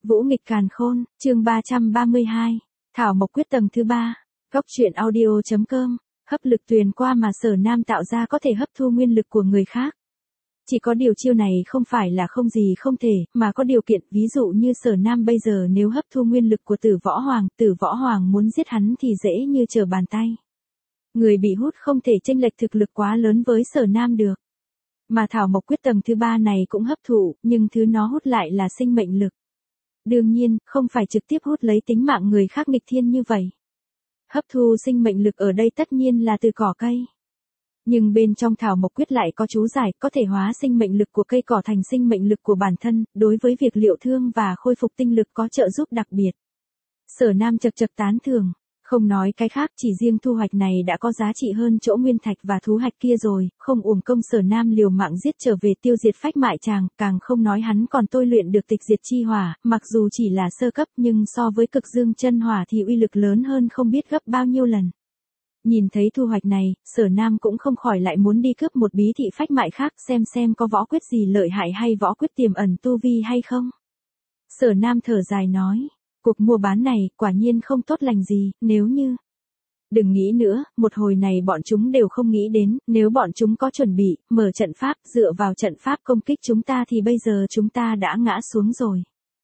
Vũ nghịch càn khôn, chương 332. Thảo Mộc Quyết tầng thứ 3. Góc truyện audio.com. Hấp lực tuyền qua mà Sở Nam tạo ra có thể hấp thu nguyên lực của người khác. Chỉ có điều chiêu này không phải là không gì không thể, mà có điều kiện, ví dụ như Sở Nam bây giờ nếu hấp thu nguyên lực của Tử Võ Hoàng muốn giết hắn thì dễ như trở bàn tay. Người bị hút không thể chênh lệch thực lực quá lớn với Sở Nam được. Mà Thảo Mộc Quyết tầng thứ 3 này cũng hấp thụ, nhưng thứ nó hút lại là sinh mệnh lực. Đương nhiên, không phải trực tiếp hút lấy tính mạng người khác nghịch thiên như vậy. Hấp thu sinh mệnh lực ở đây tất nhiên là từ cỏ cây. Nhưng bên trong Thảo Mộc Quyết lại có chú giải, có thể hóa sinh mệnh lực của cây cỏ thành sinh mệnh lực của bản thân, đối với việc liệu thương và khôi phục tinh lực có trợ giúp đặc biệt. Sở Nam chật tán thưởng, không nói cái khác, chỉ riêng thu hoạch này đã có giá trị hơn chỗ nguyên thạch và thú hạch kia rồi, không uổng công Sở Nam liều mạng giết trở về tiêu diệt phách mại chàng, càng không nói hắn còn tôi luyện được tịch diệt chi hỏa, mặc dù chỉ là sơ cấp nhưng so với cực dương chân hỏa thì uy lực lớn hơn không biết gấp bao nhiêu lần. Nhìn thấy thu hoạch này, Sở Nam cũng không khỏi lại muốn đi cướp một bí thị phách mại khác xem có võ quyết gì lợi hại hay võ quyết tiềm ẩn tu vi hay không. Sở Nam thở dài nói, cuộc mua bán này quả nhiên không tốt lành gì, nếu như... Đừng nghĩ nữa, một hồi này bọn chúng đều không nghĩ đến, nếu bọn chúng có chuẩn bị, mở trận pháp, dựa vào trận pháp công kích chúng ta thì bây giờ chúng ta đã ngã xuống rồi.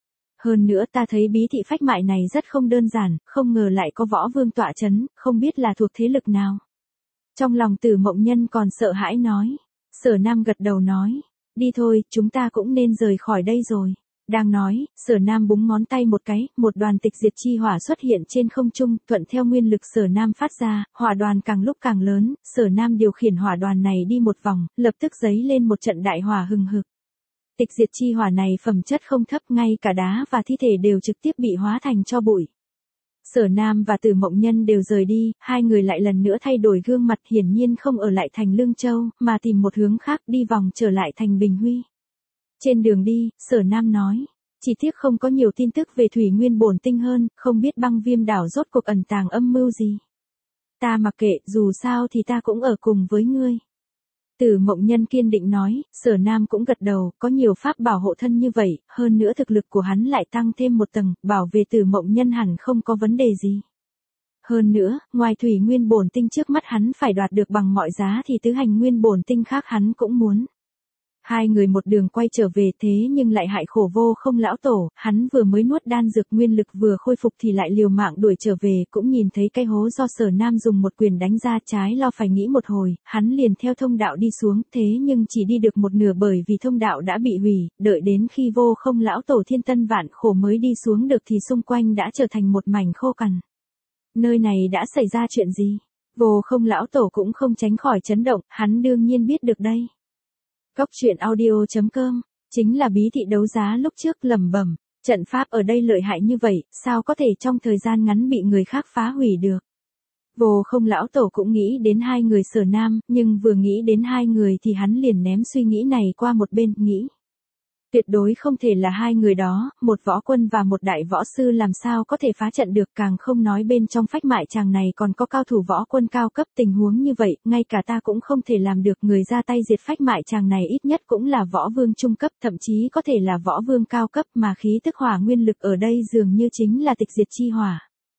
Hơn nữa ta thấy bí thị phách mại này rất không đơn giản, không ngờ lại có võ vương tọa chấn, không biết là thuộc thế lực nào. Trong lòng Tử Mộng Nhân còn sợ hãi nói. Sở Nam gật đầu nói, đi thôi, chúng ta cũng nên rời khỏi đây rồi. Đang nói, Sở Nam búng ngón tay một cái, một đoàn tịch diệt chi hỏa xuất hiện trên không trung, thuận theo nguyên lực Sở Nam phát ra, hỏa đoàn càng lúc càng lớn, Sở Nam điều khiển hỏa đoàn này đi một vòng, lập tức giấy lên một trận đại hỏa hừng hực. Tịch diệt chi hỏa này phẩm chất không thấp, ngay cả đá và thi thể đều trực tiếp bị hóa thành tro bụi. Sở Nam và Tử Mộng Nhân đều rời đi, hai người lại lần nữa thay đổi gương mặt, hiển nhiên không ở lại thành Lương Châu, mà tìm một hướng khác đi vòng trở lại thành Bình Huy. Trên đường đi, Sở Nam nói, chỉ tiếc không có nhiều tin tức về Thủy Nguyên Bổn Tinh hơn, không biết Băng Viêm đảo rốt cuộc ẩn tàng âm mưu gì. Ta mặc kệ, dù sao thì ta cũng ở cùng với ngươi. Tử Mộng Nhân kiên định nói, Sở Nam cũng gật đầu, có nhiều pháp bảo hộ thân như vậy, hơn nữa thực lực của hắn lại tăng thêm một tầng, bảo vệ Tử Mộng Nhân hẳn không có vấn đề gì. Hơn nữa, ngoài Thủy Nguyên Bổn Tinh trước mắt hắn phải đoạt được bằng mọi giá thì tứ hành Nguyên Bổn Tinh khác hắn cũng muốn. Hai người một đường quay trở về thế nhưng lại hại khổ Vô Không lão tổ, hắn vừa mới nuốt đan dược nguyên lực vừa khôi phục thì lại liều mạng đuổi trở về, cũng nhìn thấy cái hố do Sở Nam dùng một quyền đánh ra, trái lo phải nghĩ một hồi, hắn liền theo thông đạo đi xuống, thế nhưng chỉ đi được một nửa bởi vì thông đạo đã bị hủy, đợi đến khi Vô Không lão tổ thiên tân vạn khổ mới đi xuống được thì xung quanh đã trở thành một mảnh khô cằn. Nơi này đã xảy ra chuyện gì? Vô Không lão tổ cũng không tránh khỏi chấn động, hắn đương nhiên biết được đây. Góc truyện audio.com, chính là bí thị đấu giá lúc trước lẩm bẩm, trận pháp ở đây lợi hại như vậy, sao có thể trong thời gian ngắn bị người khác phá hủy được. Vô Không lão tổ cũng nghĩ đến hai người Sở Nam, nhưng vừa nghĩ đến hai người thì hắn liền ném suy nghĩ này qua một bên, nghĩ. Tuyệt đối không thể là hai người đó, một võ quân và một đại võ sư làm sao có thể phá trận được, càng không nói bên trong phách mại chàng này còn có cao thủ võ quân cao cấp, tình huống như vậy, ngay cả ta cũng không thể làm được, người ra tay diệt phách mại chàng này ít nhất cũng là võ vương trung cấp, thậm chí có thể là võ vương cao cấp, mà khí tức hỏa nguyên lực ở đây dường như chính là tịch diệt chi hỏa.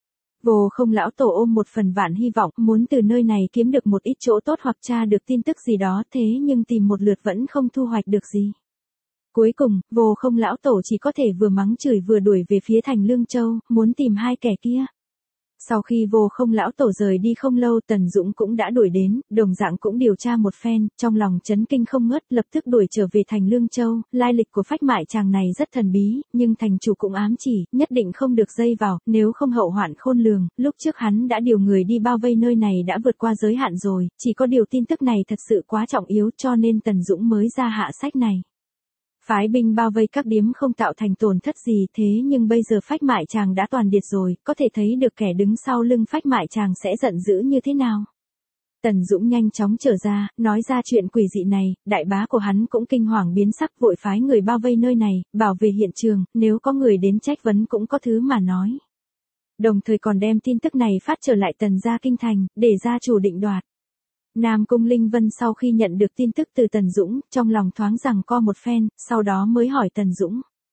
Vô Không lão tổ ôm một phần vạn hy vọng, muốn từ nơi này kiếm được một ít chỗ tốt hoặc tra được tin tức gì đó, thế nhưng tìm một lượt vẫn không thu hoạch được gì. Cuối cùng, Vô Không lão tổ chỉ có thể vừa mắng chửi vừa đuổi về phía thành Lương Châu, muốn tìm hai kẻ kia. Sau khi Vô Không lão tổ rời đi không lâu, Tần Dũng cũng đã đuổi đến, đồng dạng cũng điều tra một phen, trong lòng chấn kinh không ngớt, lập tức đuổi trở về thành Lương Châu, lai lịch của phách mại chàng này rất thần bí, nhưng thành chủ cũng ám chỉ, nhất định không được dây vào, nếu không hậu hoạn khôn lường, lúc trước hắn đã điều người đi bao vây nơi này đã vượt qua giới hạn rồi, chỉ có điều tin tức này thật sự quá trọng yếu cho nên Tần Dũng mới ra hạ sách này. Phái binh bao vây các điếm không tạo thành tổn thất gì, thế nhưng bây giờ phách mại chàng đã toàn điệt rồi, có thể thấy được kẻ đứng sau lưng phách mại chàng sẽ giận dữ như thế nào. Tần Dũng nhanh chóng trở ra, nói ra chuyện quỷ dị này, đại bá của hắn cũng kinh hoàng biến sắc, vội phái người bao vây nơi này, bảo vệ hiện trường, nếu có người đến trách vấn cũng có thứ mà nói. Đồng thời còn đem tin tức này phát trở lại Tần gia kinh thành, để gia chủ định đoạt. Nam Cung Linh Vân sau khi nhận được tin tức từ Tần Dũng, trong lòng thoáng rằng co một phen, sau đó mới hỏi Tần Dũng.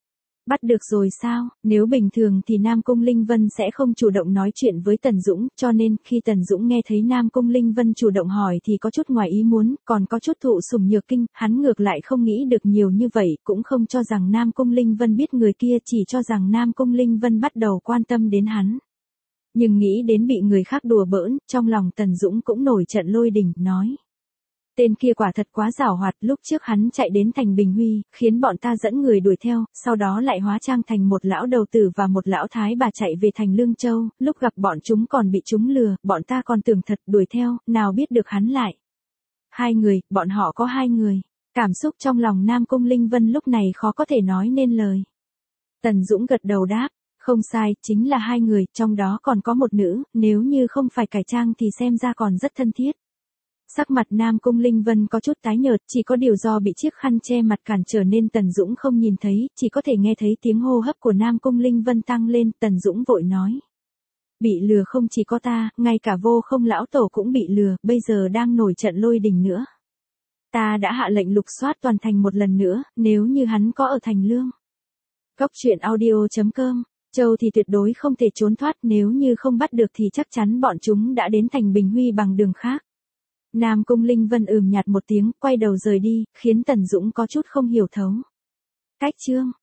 Bắt được rồi sao? Nếu bình thường thì Nam Cung Linh Vân sẽ không chủ động nói chuyện với Tần Dũng, cho nên khi Tần Dũng nghe thấy Nam Cung Linh Vân chủ động hỏi thì có chút ngoài ý muốn, còn có chút thụ sủng nhược kinh, hắn ngược lại không nghĩ được nhiều như vậy, cũng không cho rằng Nam Cung Linh Vân biết người kia, chỉ cho rằng Nam Cung Linh Vân bắt đầu quan tâm đến hắn. Nhưng nghĩ đến bị người khác đùa bỡn, trong lòng Tần Dũng cũng nổi trận lôi đình, nói. Tên kia quả thật quá giảo hoạt, lúc trước hắn chạy đến thành Bình Huy, khiến bọn ta dẫn người đuổi theo, sau đó lại hóa trang thành một lão đầu tử và một lão thái bà chạy về thành Lương Châu, lúc gặp bọn chúng còn bị chúng lừa, bọn ta còn tưởng thật đuổi theo, nào biết được hắn lại. Hai người, bọn họ có hai người. Cảm xúc trong lòng Nam Cung Linh Vân lúc này khó có thể nói nên lời. Tần Dũng gật đầu đáp, không sai, chính là hai người, trong đó còn có một nữ, nếu như không phải cải trang thì xem ra còn rất thân thiết. Sắc mặt Nam Cung Linh Vân có chút tái nhợt, chỉ có điều do bị chiếc khăn che mặt cản trở nên Tần Dũng không nhìn thấy, chỉ có thể nghe thấy tiếng hô hấp của Nam Cung Linh Vân tăng lên, Tần Dũng vội nói. Bị lừa không chỉ có ta, ngay cả Vô Không lão tổ cũng bị lừa, bây giờ đang nổi trận lôi đình nữa. Ta đã hạ lệnh lục soát toàn thành một lần nữa, nếu như hắn có ở thành Lương. Góc truyện audio.com, Châu thì tuyệt đối không thể trốn thoát, nếu như không bắt được thì chắc chắn bọn chúng đã đến thành Bình Huy bằng đường khác. Nam Cung Linh Vân nhạt một tiếng, quay đầu rời đi, khiến Tần Dũng có chút không hiểu thấu. Cách chương